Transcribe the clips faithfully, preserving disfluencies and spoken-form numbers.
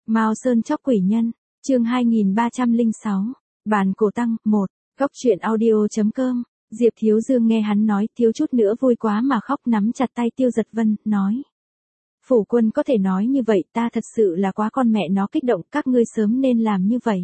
Mao Sơn chóc quỷ nhân, chương hai nghìn ba trăm lẻ sáu, bàn cổ tăng, một, góc truyện audio.com, Diệp Thiếu Dương nghe hắn nói, thiếu chút nữa vui quá mà khóc, nắm chặt tay Tiêu Giật Vân, nói. Phủ quân có thể nói như vậy, ta thật sự là quá con mẹ nó kích động, các ngươi sớm nên làm như vậy.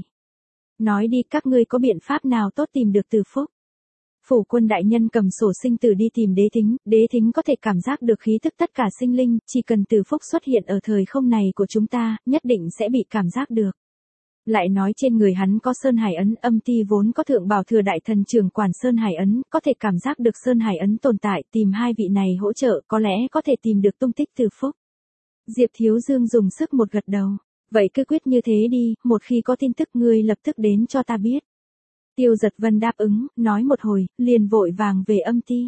Nói đi, các ngươi có biện pháp nào tốt tìm được Từ Phúc? Phủ quân đại nhân cầm sổ sinh tử đi tìm Đế Thính, Đế Thính có thể cảm giác được khí thức tất cả sinh linh, chỉ cần Từ Phúc xuất hiện ở thời không này của chúng ta, nhất định sẽ bị cảm giác được. Lại nói trên người hắn có Sơn Hải Ấn, âm ti vốn có thượng bảo thừa đại thần trưởng quản Sơn Hải Ấn, có thể cảm giác được Sơn Hải Ấn tồn tại, tìm hai vị này hỗ trợ, có lẽ có thể tìm được tung tích Từ Phúc. Diệp Thiếu Dương dùng sức một gật đầu. Vậy cứ quyết như thế đi, một khi có tin tức ngươi lập tức đến cho ta biết. Tiêu Giật Vân đáp ứng, nói một hồi, liền vội vàng về âm ti.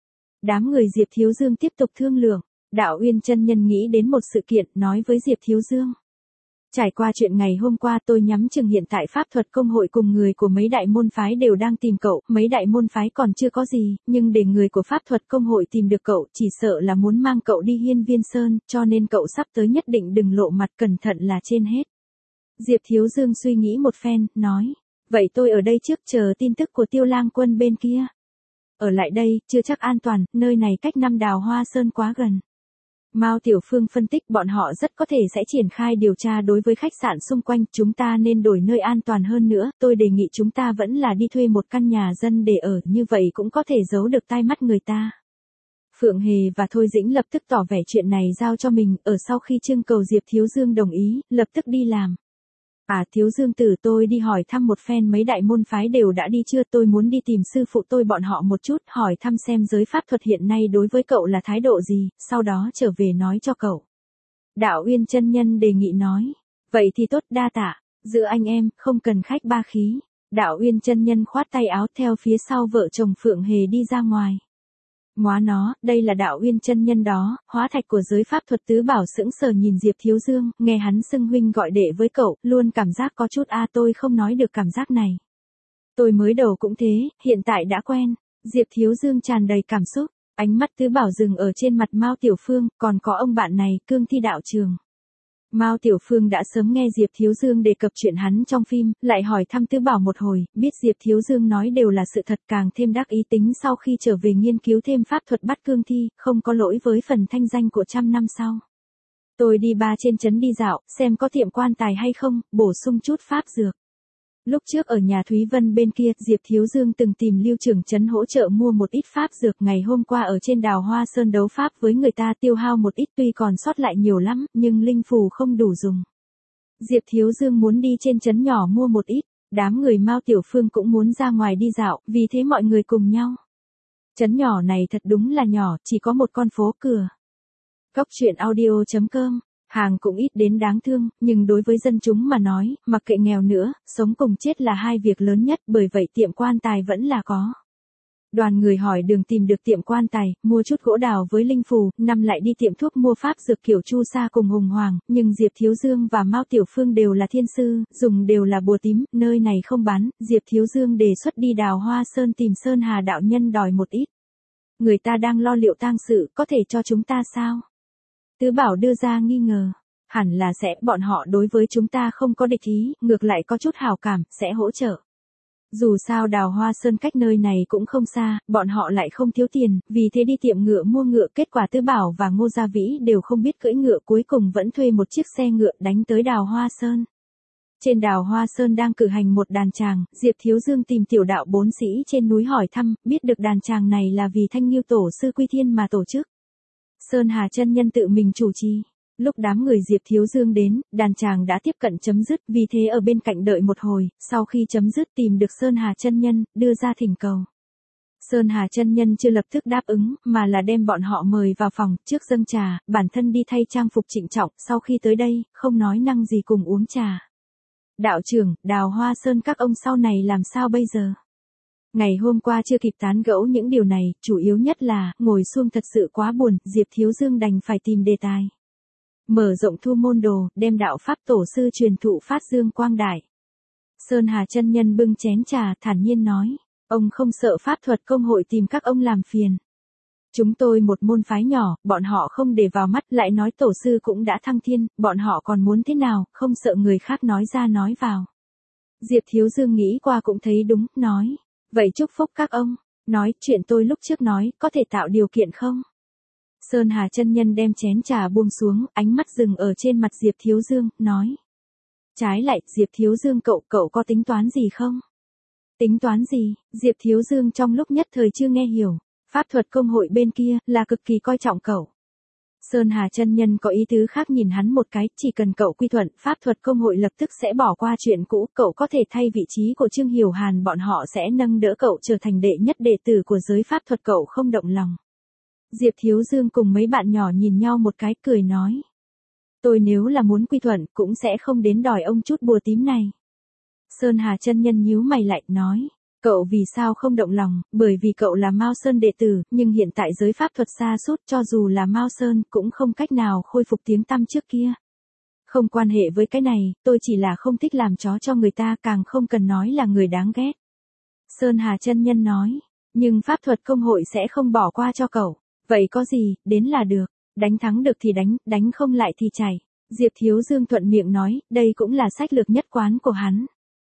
Đám người Diệp Thiếu Dương tiếp tục thương lượng. Đạo Uyên chân nhân nghĩ đến một sự kiện, nói với Diệp Thiếu Dương. Trải qua chuyện ngày hôm qua, tôi nhắm chừng hiện tại pháp thuật công hội cùng người của mấy đại môn phái đều đang tìm cậu, mấy đại môn phái còn chưa có gì, nhưng để người của pháp thuật công hội tìm được cậu, chỉ sợ là muốn mang cậu đi Hiên Viên Sơn, cho nên cậu sắp tới nhất định đừng lộ mặt, cẩn thận là trên hết. Diệp Thiếu Dương suy nghĩ một phen, nói, vậy tôi ở đây trước chờ tin tức của Tiêu Lang Quân bên kia. Ở lại đây, chưa chắc an toàn, nơi này cách Năm Đào Hoa Sơn quá gần. Mao Tiểu Phương phân tích, bọn họ rất có thể sẽ triển khai điều tra đối với khách sạn xung quanh, chúng ta nên đổi nơi an toàn hơn nữa, tôi đề nghị chúng ta vẫn là đi thuê một căn nhà dân để ở, như vậy cũng có thể giấu được tai mắt người ta. Phượng Hề và Thôi Dĩnh lập tức tỏ vẻ chuyện này giao cho mình, ở sau khi trưng cầu Diệp Thiếu Dương đồng ý, lập tức đi làm. À Thiếu Dương tử, tôi đi hỏi thăm một phen mấy đại môn phái đều đã đi chưa, tôi muốn đi tìm sư phụ tôi bọn họ một chút, hỏi thăm xem giới pháp thuật hiện nay đối với cậu là thái độ gì, sau đó trở về nói cho cậu. Đạo Uyên chân nhân đề nghị nói, vậy thì tốt, đa tạ, giữa anh em, không cần khách ba khí. Đạo Uyên chân nhân khoát tay áo theo phía sau vợ chồng Phượng Hề đi ra ngoài. Móa nó, đây là Đạo Uyên chân nhân đó, hóa thạch của giới pháp thuật tứ bảo sững sờ nhìn Diệp Thiếu Dương, nghe hắn xưng huynh gọi đệ với cậu, luôn cảm giác có chút a tôi không nói được cảm giác này. Tôi mới đầu cũng thế, hiện tại đã quen. Diệp Thiếu Dương tràn đầy cảm xúc, ánh mắt tứ bảo dừng ở trên mặt Mao Tiểu Phương, còn có ông bạn này, Cương Thi đạo trường. Mao Tiểu Phương đã sớm nghe Diệp Thiếu Dương đề cập chuyện hắn trong phim, lại hỏi thăm Tứ Bảo một hồi, biết Diệp Thiếu Dương nói đều là sự thật, càng thêm đắc ý tính sau khi trở về nghiên cứu thêm pháp thuật bắt cương thi, không có lỗi với phần thanh danh của trăm năm sau. Tôi đi ba trên trấn đi dạo, xem có tiệm quan tài hay không, bổ sung chút pháp dược. Lúc trước ở nhà Thúy Vân bên kia, Diệp Thiếu Dương từng tìm Lưu trưởng trấn hỗ trợ mua một ít pháp dược, ngày hôm qua ở trên Đào Hoa Sơn đấu pháp với người ta tiêu hao một ít, tuy còn sót lại nhiều lắm, nhưng linh phù không đủ dùng. Diệp Thiếu Dương muốn đi trên trấn nhỏ mua một ít, đám người Mao Tiểu Phương cũng muốn ra ngoài đi dạo, vì thế mọi người cùng nhau. Trấn nhỏ này thật đúng là nhỏ, chỉ có một con phố cửa. Góc truyện audio.com. Hàng cũng ít đến đáng thương, nhưng đối với dân chúng mà nói, mặc kệ nghèo nữa, sống cùng chết là hai việc lớn nhất, bởi vậy tiệm quan tài vẫn là có. Đoàn người hỏi đường tìm được tiệm quan tài, mua chút gỗ đào với linh phù, năm lại đi tiệm thuốc mua pháp dược kiểu Chu Sa cùng Hùng Hoàng, nhưng Diệp Thiếu Dương và Mao Tiểu Phương đều là thiên sư, dùng đều là bùa tím, nơi này không bán, Diệp Thiếu Dương đề xuất đi Đào Hoa Sơn tìm Sơn Hà đạo nhân đòi một ít. Người ta đang lo liệu tang sự, có thể cho chúng ta sao? Tứ Bảo đưa ra nghi ngờ, hẳn là sẽ, bọn họ đối với chúng ta không có địch ý, ngược lại có chút hảo cảm, sẽ hỗ trợ. Dù sao Đào Hoa Sơn cách nơi này cũng không xa, bọn họ lại không thiếu tiền, vì thế đi tiệm ngựa mua ngựa, kết quả Tứ Bảo và Ngô Gia Vĩ đều không biết cưỡi ngựa, cuối cùng vẫn thuê một chiếc xe ngựa đánh tới Đào Hoa Sơn. Trên Đào Hoa Sơn đang cử hành một đàn tràng, Diệp Thiếu Dương tìm tiểu đạo bốn sĩ trên núi hỏi thăm, biết được đàn tràng này là vì Thanh Nghiêu Tổ sư Quy Thiên mà tổ chức. Sơn Hà chân nhân tự mình chủ trì. Lúc đám người Diệp Thiếu Dương đến, đàn tràng đã tiếp cận chấm dứt, vì thế ở bên cạnh đợi một hồi, sau khi chấm dứt tìm được Sơn Hà chân nhân, đưa ra thỉnh cầu. Sơn Hà chân nhân chưa lập tức đáp ứng, mà là đem bọn họ mời vào phòng, trước dâng trà, bản thân đi thay trang phục trịnh trọng, sau khi tới đây, không nói năng gì cùng uống trà. Đạo trưởng, Đào Hoa Sơn các ông sau này làm sao bây giờ? Ngày hôm qua chưa kịp tán gẫu những điều này, chủ yếu nhất là, ngồi xuông thật sự quá buồn, Diệp Thiếu Dương đành phải tìm đề tài. Mở rộng thu môn đồ, đem đạo pháp tổ sư truyền thụ phát dương quang đại. Sơn Hà chân nhân bưng chén trà, thản nhiên nói, ông không sợ pháp thuật công hội tìm các ông làm phiền. Chúng tôi một môn phái nhỏ, bọn họ không để vào mắt, lại nói tổ sư cũng đã thăng thiên, bọn họ còn muốn thế nào, không sợ người khác nói ra nói vào. Diệp Thiếu Dương nghĩ qua cũng thấy đúng, nói. Vậy chúc phúc các ông, nói chuyện tôi lúc trước nói, có thể tạo điều kiện không? Sơn Hà chân nhân đem chén trà buông xuống, ánh mắt dừng ở trên mặt Diệp Thiếu Dương, nói. Trái lại, Diệp Thiếu Dương cậu, cậu có tính toán gì không? Tính toán gì? Diệp Thiếu Dương trong lúc nhất thời chưa nghe hiểu. Pháp thuật công hội bên kia, là cực kỳ coi trọng cậu. Sơn Hà chân nhân có ý tứ khác nhìn hắn một cái, chỉ cần cậu quy thuận, pháp thuật công hội lập tức sẽ bỏ qua chuyện cũ, cậu có thể thay vị trí của Trương Hiểu Hàn, bọn họ sẽ nâng đỡ cậu trở thành đệ nhất đệ tử của giới pháp thuật, cậu không động lòng. Diệp Thiếu Dương cùng mấy bạn nhỏ nhìn nhau một cái, cười nói. Tôi nếu là muốn quy thuận, cũng sẽ không đến đòi ông chút bùa tím này. Sơn Hà chân nhân nhíu mày lại, nói. Cậu vì sao không động lòng, bởi vì cậu là Mao Sơn đệ tử, nhưng hiện tại giới pháp thuật sa sút, cho dù là Mao Sơn cũng không cách nào khôi phục tiếng tăm trước kia. Không quan hệ với cái này, tôi chỉ là không thích làm chó cho người ta, càng không cần nói là người đáng ghét. Sơn Hà chân nhân nói, nhưng pháp thuật công hội sẽ không bỏ qua cho cậu, vậy có gì, đến là được, đánh thắng được thì đánh, đánh không lại thì chảy. Diệp Thiếu Dương thuận miệng nói, đây cũng là sách lược nhất quán của hắn.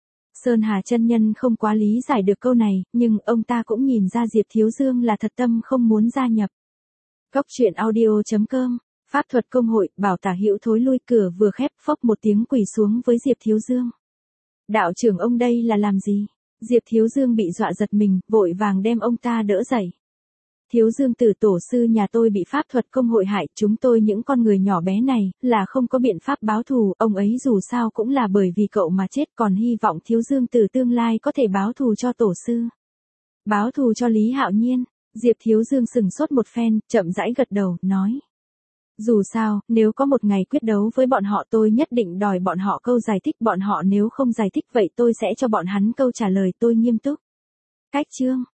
Sơn Hà chân nhân không quá lý giải được câu này, nhưng ông ta cũng nhìn ra Diệp Thiếu Dương là thật tâm không muốn gia nhập. Cốc truyện audio chấm com, pháp thuật công hội, bảo Tả Hữu thối lui, cửa vừa khép, phốc một tiếng quỳ xuống với Diệp Thiếu Dương. Đạo trưởng ông đây là làm gì? Diệp Thiếu Dương bị dọa giật mình, vội vàng đem ông ta đỡ dậy. Thiếu Dương tử, tổ sư nhà tôi bị pháp thuật công hội hại, chúng tôi những con người nhỏ bé này, là không có biện pháp báo thù, ông ấy dù sao cũng là bởi vì cậu mà chết, còn hy vọng Thiếu Dương tử tương lai có thể báo thù cho tổ sư. Báo thù cho Lý Hạo Nhiên. Diệp Thiếu Dương sừng sốt một phen, chậm rãi gật đầu, nói. Dù sao, nếu có một ngày quyết đấu với bọn họ, tôi nhất định đòi bọn họ câu giải thích, bọn họ nếu không giải thích vậy tôi sẽ cho bọn hắn câu trả lời, tôi nghiêm túc. Cách chương.